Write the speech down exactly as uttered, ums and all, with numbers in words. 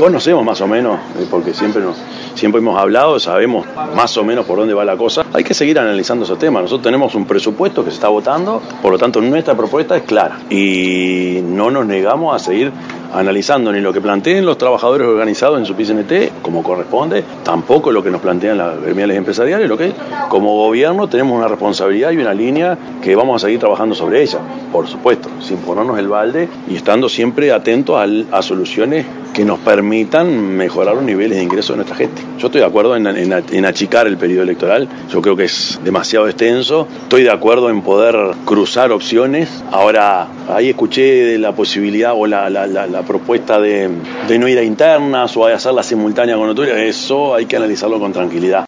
conocemos más o menos, eh, porque siempre, nos, siempre hemos hablado, sabemos más o menos por dónde va la cosa. Hay que seguir analizando esos temas. Nosotros tenemos un presupuesto que se está votando, por lo tanto nuestra propuesta es clara y no nos negamos a seguir analizando ni lo que planteen los trabajadores organizados en su P I C N T, como corresponde, tampoco lo que nos plantean las gremiales empresariales, lo que como gobierno tenemos una responsabilidad y una línea que vamos a seguir trabajando sobre ella, por supuesto, sin ponernos el balde y estando siempre atentos a, a soluciones que nos permitan mejorar los niveles de ingreso de nuestra gente. Yo estoy de acuerdo en, en, en achicar el periodo electoral, yo creo que es demasiado extenso, estoy de acuerdo en poder cruzar opciones. Ahora, ahí escuché de la posibilidad o la, la, la, la propuesta de, de no ir a internas o de hacerla simultánea con otras, eso hay que analizarlo con tranquilidad.